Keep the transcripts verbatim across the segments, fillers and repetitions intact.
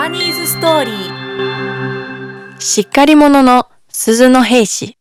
パニーズストーリー。 しっかり者の鈴の兵士。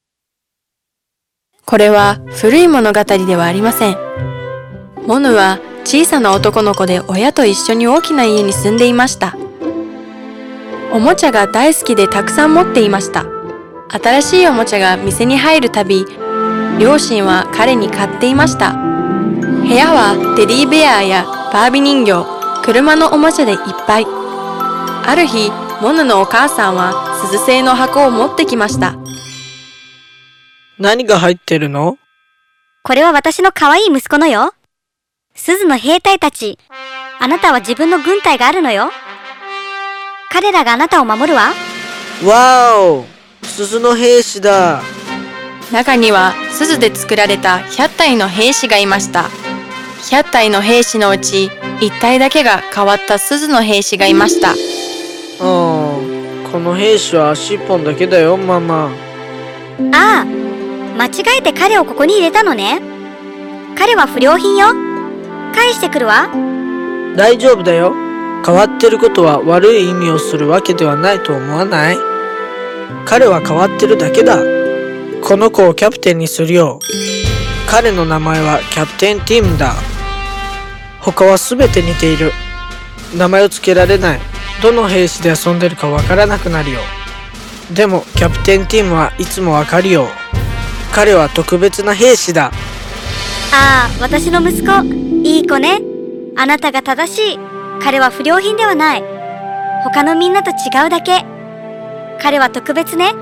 これは古い物語ではありません。モヌは小さな男の子で親と一緒に大きな家に住んでいました。おもちゃが大好きでたくさん持っていました。新しいおもちゃが店に入るたび、両親は彼に買っていました。部屋はテディベアやバービー人形、車のおもちゃでいっぱい。ある日、モヌのお母さんは鈴製の箱を持ってきました。 何が入ってるの？ これは私の可愛い息子のよ。鈴の兵隊たち。あなたは自分の軍隊があるのよ。彼らがあなたを守るわ。 わお！鈴の兵士だ。 中には鈴で作られたひゃったいの兵士がいました。ひゃったいの兵士のうちいったいだけが変わった鈴の兵士がいました。 ああ、この兵士は足一本だけだよ、ママ。 ああ、間違えて彼をここに入れたのね。彼は不良品よ。返してくるわ。 大丈夫だよ。変わってることは悪い意味をするわけではないと思わない？彼は変わってるだけだ。この子をキャプテンにするよ。彼の名前はキャプテンティムだ。他はすべて似ている。名前をつけられない。どの兵士で遊んでるかわからなくなるよ。でもキャプテンティムはいつもわかるよ。彼は特別な兵士だ。 ああ、私の息子。いい子ね。あなたが正しい。彼は不良品ではない。他のみんなと違うだけ。彼は特別ね。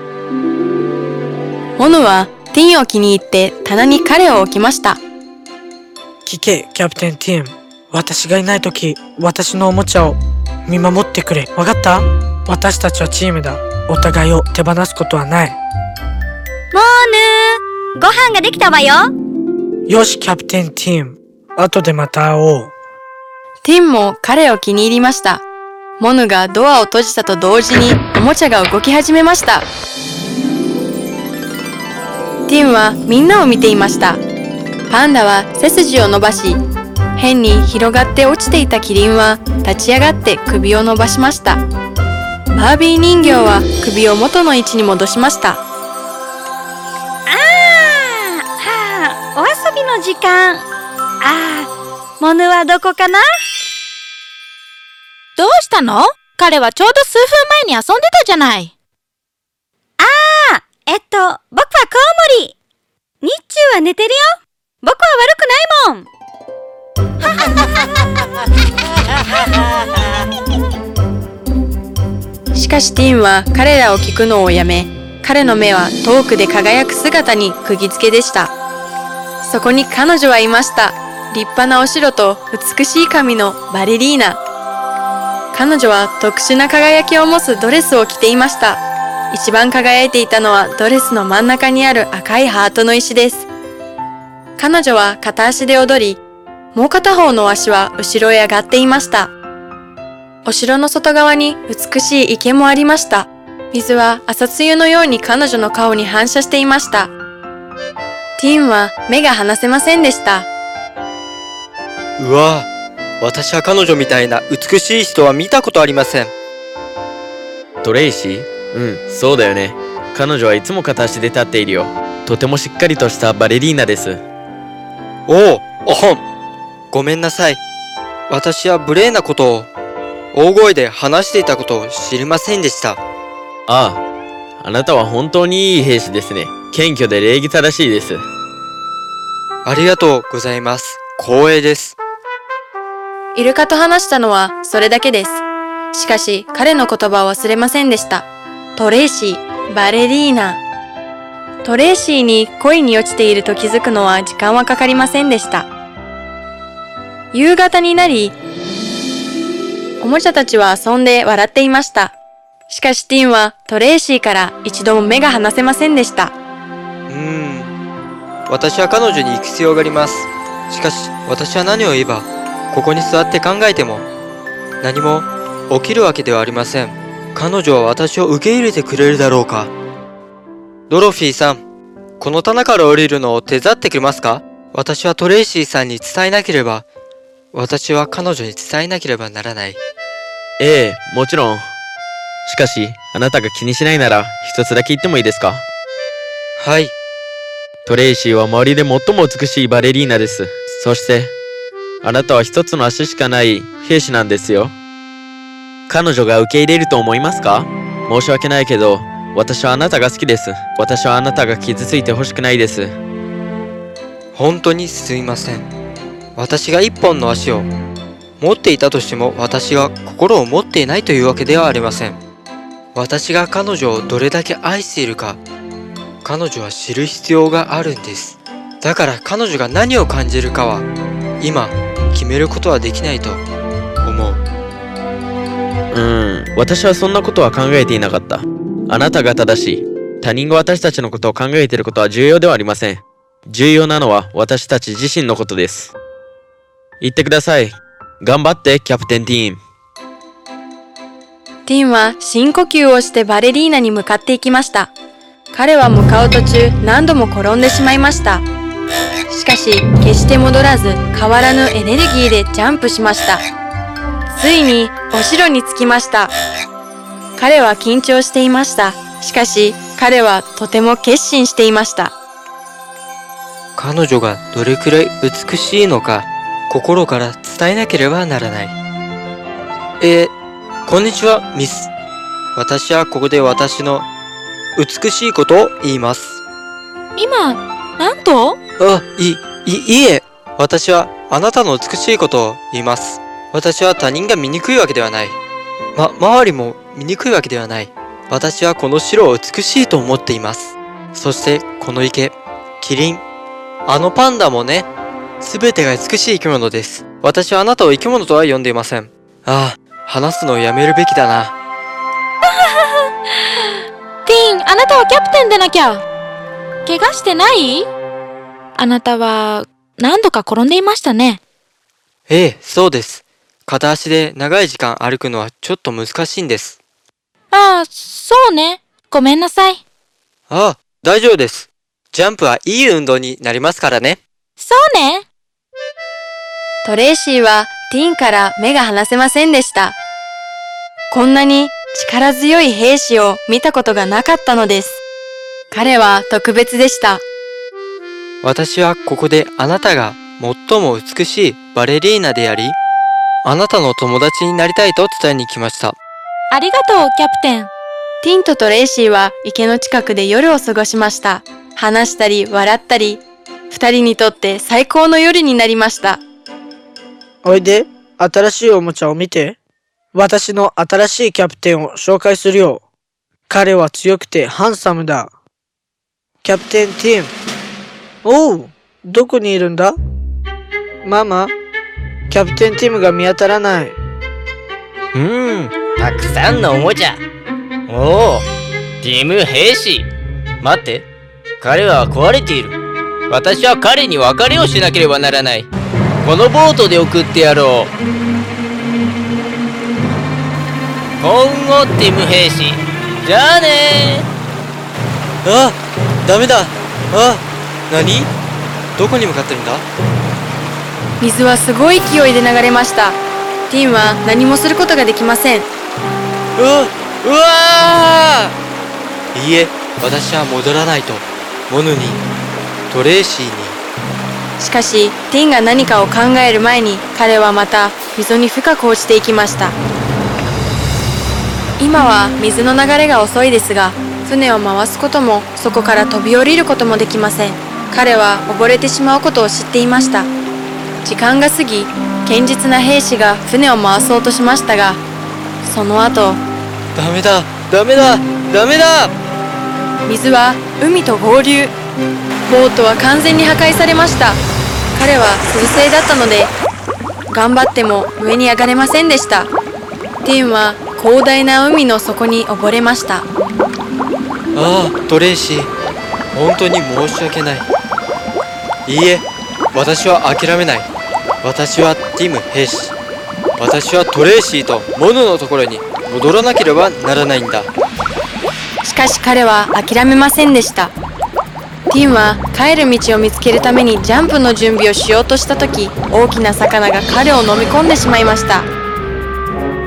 モヌはティンを気に入って棚に彼を置きました。 聞け、キャプテンティム。私がいないとき、私のおもちゃを見守ってくれ。わかった？私たちはチームだ。お互いを手放すことはない。 モーヌー、ご飯ができたわよ。 よし、キャプテンティム。後でまた会おう。 ティンも彼を気に入りました。モヌがドアを閉じたと同時におもちゃが動き始めました。ティンはみんなを見ていました。パンダは背筋を伸ばし、変に広がって落ちていたキリンは立ち上がって首を伸ばしました。バービー人形は首を元の位置に戻しました。 ああ、はあ、お遊びの時間。ああ、モヌはどこかな？ どうしたの？彼はちょうど数分前に遊んでたじゃない。 ああ、えっと、僕はコウモリ。日中は寝てるよ。僕は悪くないもん。 しかしティンは彼らを聞くのをやめ、彼の目は遠くで輝く姿に釘付けでした。そこに彼女はいました。立派なお城と美しい髪のバレリーナ。彼女は特殊な輝きを持つドレスを着ていました。一番輝いていたのはドレスの真ん中にある赤いハートの石です。彼女は片足で踊り、もう片方の足は後ろへ上がっていました。お城の外側に美しい池もありました。水は朝露のように彼女の顔に反射していました。ティンは目が離せませんでした。 うわぁ。私は彼女みたいな美しい人は見たことありません。 トレイシー？うん、そうだよね。彼女はいつも片足で立っているよ。とてもしっかりとしたバレリーナです。 おお、おほん。ごめんなさい。私は無礼なことを、大声で話していたことを知りませんでした。 ああ、あなたは本当にいい兵士ですね。謙虚で礼儀正しいです。 ありがとうございます。光栄です。 イルカと話したのはそれだけです。しかし彼の言葉を忘れませんでした。トレイシー、バレリーナ。トレイシーに恋に落ちていると気づくのは時間はかかりませんでした。夕方になり、おもちゃたちは遊んで笑っていました。しかしティンはトレイシーから一度も目が離せませんでした。 うーん。私は彼女に行く必要があります。しかし私は何を言えば、ここに座って考えても何も起きるわけではありません。彼女は私を受け入れてくれるだろうか。ドロフィーさん、この棚から降りるのを手伝ってくれますか？私はトレイシーさんに伝えなければ、私は彼女に伝えなければならない。 ええ、もちろん。しかし、あなたが気にしないなら、一つだけ言ってもいいですか？ はい。 トレイシーは周りで最も美しいバレリーナです。そして、あなたは一つの足しかない兵士なんですよ。彼女が受け入れると思いますか？申し訳ないけど、私はあなたが好きです。私はあなたが傷ついてほしくないです。 本当にすいません。私が一本の足を持っていたとしても、私が心を持っていないというわけではありません。私が彼女をどれだけ愛しているか、彼女は知る必要があるんです。だから彼女が何を感じるかは、今決めることはできないと思う。 うーん、私はそんなことは考えていなかった。あなたが正しい。他人が私たちのことを考えていることは重要ではありません。重要なのは私たち自身のことです。言ってください。頑張って、キャプテンティーン。 ティーンは深呼吸をしてバレリーナに向かっていきました。彼は向かう途中、何度も転んでしまいました。しかし、決して戻らず、変わらぬエネルギーでジャンプしました。ついに、お城に着きました。彼は緊張していました。しかし、彼はとても決心していました。 彼女がどれくらい美しいのか、心から伝えなければならない。えー、こんにちは、ミス。私はここで私の美しいことを言います。 今、なんと？ あ、い、い、いいえ。私はあなたの美しいことを言います。私は他人が醜いわけではない。ま、周りも醜いわけではない。私はこの城を美しいと思っています。そして、この池、キリン、あのパンダもね、すべてが美しい生き物です。私はあなたを生き物とは呼んでいません。ああ、話すのをやめるべきだな。 ティーン、あなたはキャプテンでなきゃ。怪我してない？あなたは何度か転んでいましたね。 ええ、そうです。片足で長い時間歩くのはちょっと難しいんです。 ああ、そうね。ごめんなさい。 ああ、大丈夫です。ジャンプはいい運動になりますからね。 そうね。 トレイシーはティーンから目が離せませんでした。こんなに力強い兵士を見たことがなかったのです。彼は特別でした。 私はここであなたが最も美しいバレリーナであり、あなたの友達になりたいと伝えに来ました。 ありがとう、キャプテン。 ティーンとトレイシーは池の近くで夜を過ごしました。話したり笑ったり、二人にとって最高の夜になりました。 おいで、新しいおもちゃを見て。私の新しいキャプテンを紹介するよ。彼は強くてハンサムだ。キャプテンティーン。おう、どこにいるんだ？ママ、キャプテンティムが見当たらない。 うーん、たくさんのおもちゃ。おお、ティム兵士。待って、彼は壊れている。私は彼に別れをしなければならない。このボートで送ってやろう。幸運をティム兵士。じゃあねー。あ、ダメだ。あ、何？どこに向かってるんだ？ 水はすごい勢いで流れました。ティーンは何もすることができません。 うわ、うわー！いいえ、私は戻らないと。モヌに、トレーシーに。 しかし、ティーンが何かを考える前に、彼はまた溝に深く落ちていきました。今は水の流れが遅いですが、船を回すこともそこから飛び降りることもできません。彼は溺れてしまうことを知っていました。時間が過ぎ、堅実な兵士が船を回そうとしましたが、その後、 ダメだ、ダメだ、ダメだ！ 水は海と合流。ボートは完全に破壊されました。彼は水星だったので、頑張っても上に上がれませんでした。ティーンは広大な海の底に溺れました。 ああ、トレイシー、本当に申し訳ない。いいえ、私は諦めない。私はティム兵士。私はトレイシーとモヌのところに戻らなければならないんだ。 しかし彼は諦めませんでした。ティーンは帰る道を見つけるためにジャンプの準備をしようとした時、大きな魚が彼を飲み込んでしまいました。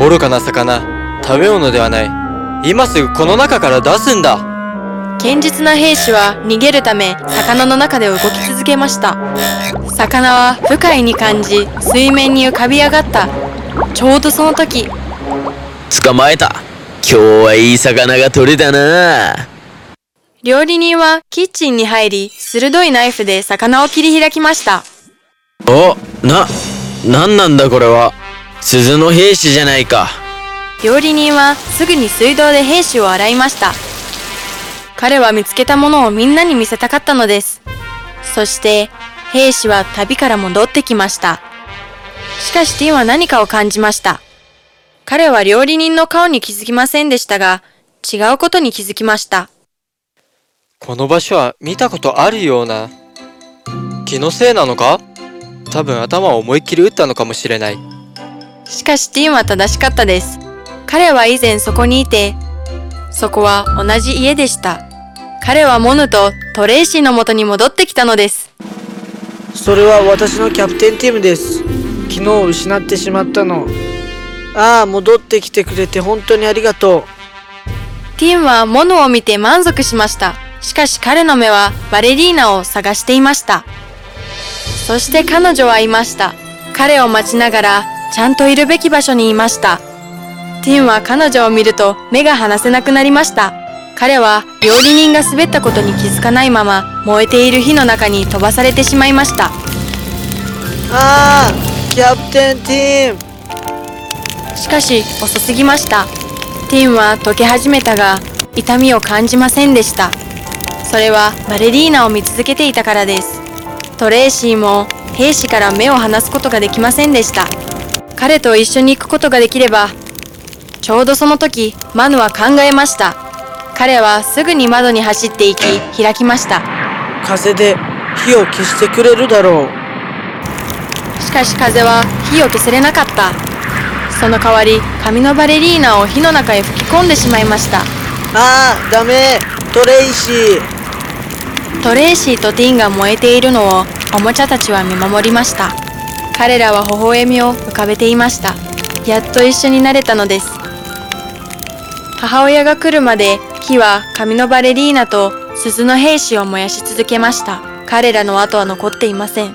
愚かな魚、食べ物ではない。今すぐこの中から出すんだ。 堅実な兵士は逃げるため魚の中で動き続けました。魚は不快に感じ水面に浮かび上がった。ちょうどその時、 捕まえた。今日はいい魚が取れたな。 料理人はキッチンに入り鋭いナイフで魚を切り開きました。 お、な、なんなんだこれは。鈴の兵士じゃないか。 料理人はすぐに水道で兵士を洗いました。彼は見つけたものをみんなに見せたかったのです。そして兵士は旅から戻ってきました。しかしティンは何かを感じました。彼は料理人の顔に気づきませんでしたが、違うことに気づきました。 この場所は見たことあるような。気のせいなのか？多分頭を思いっきり打ったのかもしれない。 しかしティンは正しかったです。彼は以前そこにいて、そこは同じ家でした。彼はモヌとトレイシーの元に戻ってきたのです。 それは私のキャプテンティムです。昨日失ってしまったの。ああ、戻ってきてくれて本当にありがとう。 ティンはモヌを見て満足しました。しかし彼の目はバレリーナを探していました。そして彼女はいました。彼を待ちながらちゃんといるべき場所にいました。ティンは彼女を見ると目が離せなくなりました。彼は料理人が滑ったことに気づかないまま燃えている火の中に飛ばされてしまいました。 ああ、キャプテンティム。 しかし遅すぎました。ティンは溶け始めたが痛みを感じませんでした。それはバレリーナを見続けていたからです。トレイシーも兵士から目を離すことができませんでした。彼と一緒に行くことができれば。ちょうどその時、マヌは考えました。彼はすぐに窓に走っていき開きました。 風で火を消してくれるだろう。 しかし風は火を消せれなかった。その代わり髪のバレリーナを火の中へ吹き込んでしまいました。 ああ、ダメ。トレイシー。 トレイシーとティンが燃えているのをおもちゃたちは見守りました。彼らは微笑みを浮かべていました。やっと一緒になれたのです。母親が来るまで火は髪のバレリーナと鈴の兵士を燃やし続けました。彼らの後は残っていません。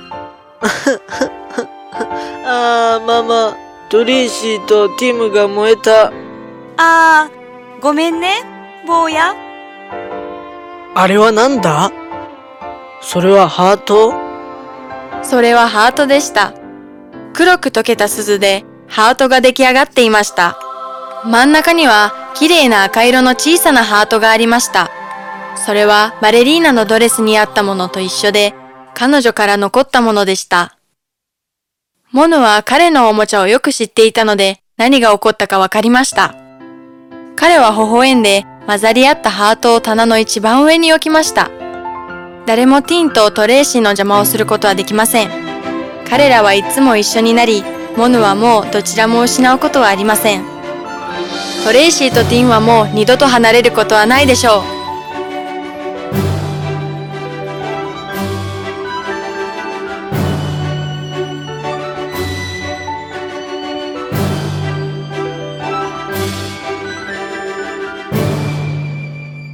ああ、ママ。トレイシーとティムが燃えた。 あー、ごめんね、坊や。 あれはなんだ？それはハート？ それはハートでした。黒く溶けた鈴でハートが出来上がっていました。真ん中には綺麗な赤色の小さなハートがありました。それはバレリーナのドレスにあったものと一緒で、彼女から残ったものでした。モヌは彼のおもちゃをよく知っていたので、何が起こったかわかりました。彼は微笑んで混ざり合ったハートを棚の一番上に置きました。誰もティンとトレイシーの邪魔をすることはできません。彼らはいつも一緒になり、モヌはもうどちらも失うことはありません。トレイシーとティンはもう二度と離れることはないでしょう。